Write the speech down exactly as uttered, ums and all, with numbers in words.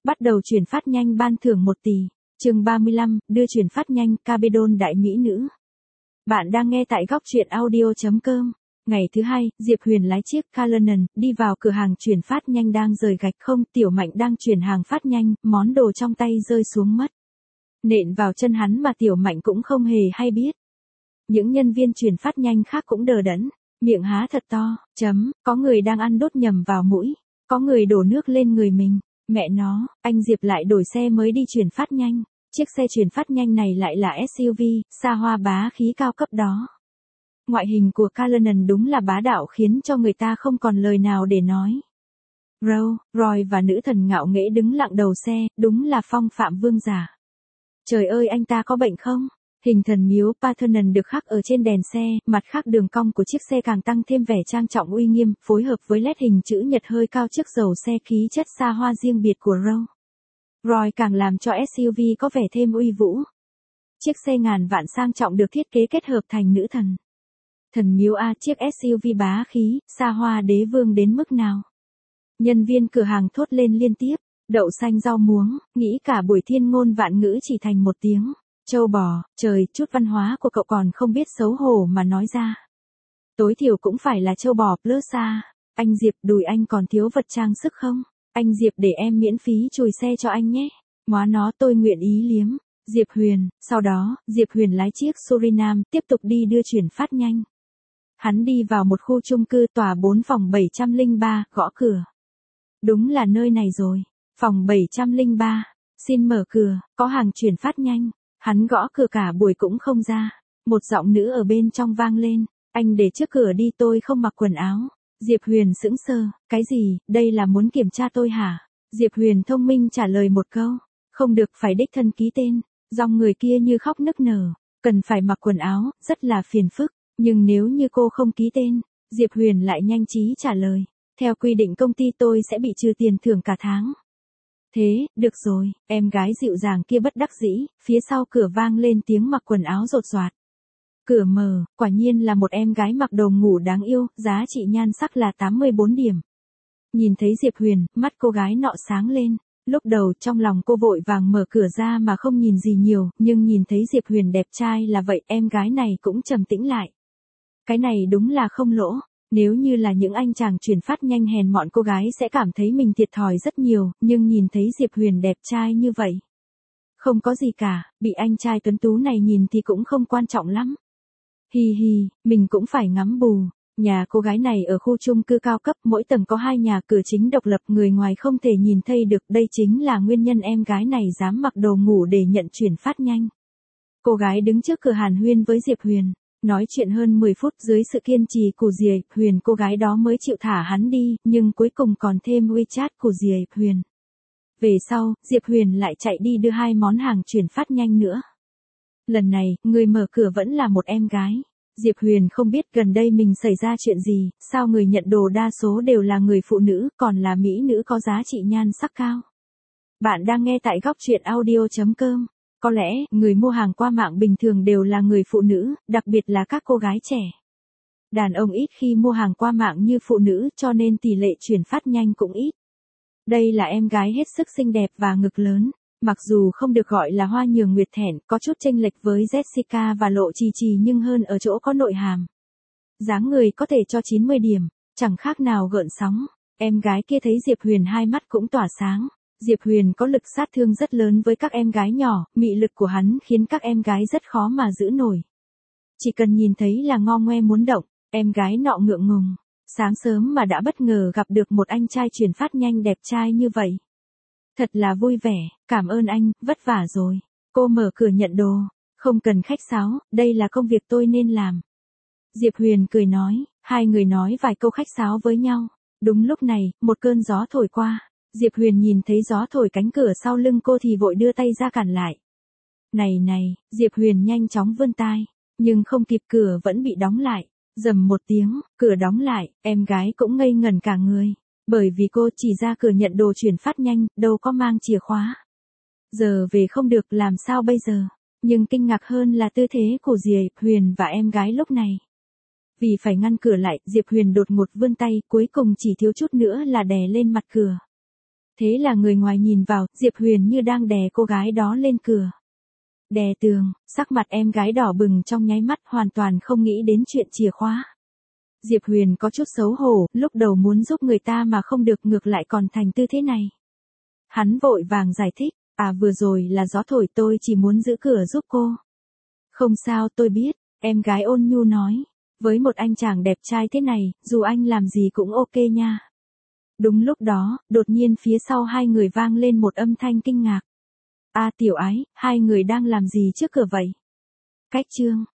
Bắt đầu chuyển phát nhanh ban thưởng một tỷ. Chương ba mươi lăm, đưa chuyển phát nhanh Cabedon đại mỹ nữ. Bạn đang nghe tại góc truyện audio chấm com. Ngày thứ hai, Diệp Huyền lái chiếc Cullinan đi vào cửa hàng chuyển phát nhanh đang rời gạch không, Tiểu Mạnh đang chuyển hàng phát nhanh, món đồ trong tay rơi xuống mất. Nện vào chân hắn mà Tiểu Mạnh cũng không hề hay biết. Những nhân viên chuyển phát nhanh khác cũng đờ đẫn, miệng há thật to, chấm, có người đang ăn đốt nhầm vào mũi, có người đổ nước lên người mình. Mẹ nó, anh Diệp lại đổi xe mới đi chuyển phát nhanh. Chiếc xe chuyển phát nhanh này lại là ét u vê, xa hoa bá khí cao cấp đó. Ngoại hình của Cullinan đúng là bá đạo khiến cho người ta không còn lời nào để nói. Roe, Roy và nữ thần ngạo nghễ đứng lặng đầu xe, đúng là phong phạm vương giả. Trời ơi, anh ta có bệnh không? Hình thần miếu Parthenon được khắc ở trên đèn xe, mặt khác đường cong của chiếc xe càng tăng thêm vẻ trang trọng uy nghiêm, phối hợp với led hình chữ nhật hơi cao trước dầu xe khí chất xa hoa riêng biệt của Roe. Roy càng làm cho ét u vê có vẻ thêm uy vũ. Chiếc xe ngàn vạn sang trọng được thiết kế kết hợp thành nữ thần. Thần miếu A, chiếc ét u vê bá khí, xa hoa đế vương đến mức nào? Nhân viên cửa hàng thốt lên liên tiếp, đậu xanh rau muống, nghĩ cả buổi thiên ngôn vạn ngữ chỉ thành một tiếng. Châu bò, trời, chút văn hóa của cậu còn không biết xấu hổ mà nói ra. Tối thiểu cũng phải là châu bò plus xa. Anh Diệp, đùi anh còn thiếu vật trang sức không? Anh Diệp, để em miễn phí chùi xe cho anh nhé. Móa nó, tôi nguyện ý liếm. Diệp Huyền, sau đó, Diệp Huyền lái chiếc Suriname tiếp tục đi đưa chuyển phát nhanh. Hắn đi vào một khu chung cư tòa bốn phòng bảy trăm lẻ ba, gõ cửa. Đúng là nơi này rồi. Phòng bảy trăm lẻ ba, xin mở cửa, có hàng chuyển phát nhanh. Hắn gõ cửa cả buổi cũng không ra. Một giọng nữ ở bên trong vang lên. Anh để trước cửa đi, tôi không mặc quần áo. Diệp Huyền sững sờ. Cái gì, đây là muốn kiểm tra tôi hả? Diệp Huyền thông minh trả lời một câu. Không được, phải đích thân ký tên. Dòng người kia như khóc nức nở. Cần phải mặc quần áo, rất là phiền phức. Nhưng nếu như cô không ký tên, Diệp Huyền lại nhanh trí trả lời. Theo quy định công ty tôi sẽ bị trừ tiền thưởng cả tháng. Thế, được rồi, em gái dịu dàng kia bất đắc dĩ, phía sau cửa vang lên tiếng mặc quần áo rột soạt. Cửa mở, quả nhiên là một em gái mặc đồ ngủ đáng yêu, giá trị nhan sắc là tám mươi bốn điểm. Nhìn thấy Diệp Huyền, mắt cô gái nọ sáng lên. Lúc đầu trong lòng cô vội vàng mở cửa ra mà không nhìn gì nhiều, nhưng nhìn thấy Diệp Huyền đẹp trai là vậy, em gái này cũng trầm tĩnh lại. Cái này đúng là không lỗ. Nếu như là những anh chàng chuyển phát nhanh hèn mọn, cô gái sẽ cảm thấy mình thiệt thòi rất nhiều, nhưng nhìn thấy Diệp Huyền đẹp trai như vậy. Không có gì cả, bị anh trai tuấn tú này nhìn thì cũng không quan trọng lắm. Hi hi, mình cũng phải ngắm bù. Nhà cô gái này ở khu chung cư cao cấp, mỗi tầng có hai nhà cửa chính độc lập, người ngoài không thể nhìn thấy được, đây chính là nguyên nhân em gái này dám mặc đồ ngủ để nhận chuyển phát nhanh. Cô gái đứng trước cửa hàn huyên với Diệp Huyền. Nói chuyện hơn mười phút dưới sự kiên trì của Diệp Huyền, cô gái đó mới chịu thả hắn đi, nhưng cuối cùng còn thêm WeChat của Diệp Huyền. Về sau, Diệp Huyền lại chạy đi đưa hai món hàng chuyển phát nhanh nữa. Lần này, người mở cửa vẫn là một em gái. Diệp Huyền không biết gần đây mình xảy ra chuyện gì, sao người nhận đồ đa số đều là người phụ nữ, còn là mỹ nữ có giá trị nhan sắc cao. Bạn đang nghe tại góc truyện audio chấm com. Có lẽ, người mua hàng qua mạng bình thường đều là người phụ nữ, đặc biệt là các cô gái trẻ. Đàn ông ít khi mua hàng qua mạng như phụ nữ, cho nên tỷ lệ chuyển phát nhanh cũng ít. Đây là em gái hết sức xinh đẹp và ngực lớn. Mặc dù không được gọi là hoa nhường nguyệt thẹn, có chút chênh lệch với Jessica và Lộ Trì Trì, nhưng hơn ở chỗ có nội hàm. Dáng người có thể cho chín mươi điểm, chẳng khác nào gợn sóng. Em gái kia thấy Diệp Huyền hai mắt cũng tỏa sáng. Diệp Huyền có lực sát thương rất lớn với các em gái nhỏ, mị lực của hắn khiến các em gái rất khó mà giữ nổi. Chỉ cần nhìn thấy là ngo ngoe muốn động, em gái nọ ngượng ngùng. Sáng sớm mà đã bất ngờ gặp được một anh trai chuyển phát nhanh đẹp trai như vậy. Thật là vui vẻ, cảm ơn anh, vất vả rồi. Cô mở cửa nhận đồ, không cần khách sáo, đây là công việc tôi nên làm. Diệp Huyền cười nói, hai người nói vài câu khách sáo với nhau. Đúng lúc này, một cơn gió thổi qua. Diệp Huyền nhìn thấy gió thổi cánh cửa sau lưng cô thì vội đưa tay ra cản lại. Này này, Diệp Huyền nhanh chóng vươn tay, nhưng không kịp, cửa vẫn bị đóng lại. Rầm một tiếng, cửa đóng lại, em gái cũng ngây ngẩn cả người. Bởi vì cô chỉ ra cửa nhận đồ chuyển phát nhanh, đâu có mang chìa khóa. Giờ về không được, làm sao bây giờ? Nhưng kinh ngạc hơn là tư thế của Diệp Huyền và em gái lúc này. Vì phải ngăn cửa lại, Diệp Huyền đột ngột vươn tay, cuối cùng chỉ thiếu chút nữa là đè lên mặt cửa. Thế là người ngoài nhìn vào, Diệp Huyền như đang đè cô gái đó lên cửa. Đè tường, sắc mặt em gái đỏ bừng trong nháy mắt, hoàn toàn không nghĩ đến chuyện chìa khóa. Diệp Huyền có chút xấu hổ, lúc đầu muốn giúp người ta mà không được, ngược lại còn thành tư thế này. Hắn vội vàng giải thích, à vừa rồi là gió thổi, tôi chỉ muốn giữ cửa giúp cô. Không sao, tôi biết, em gái ôn nhu nói. Với một anh chàng đẹp trai thế này, dù anh làm gì cũng ok nha. Đúng lúc đó, đột nhiên phía sau hai người vang lên một âm thanh kinh ngạc. A Tiểu Ái, hai người đang làm gì trước cửa vậy? Cách chương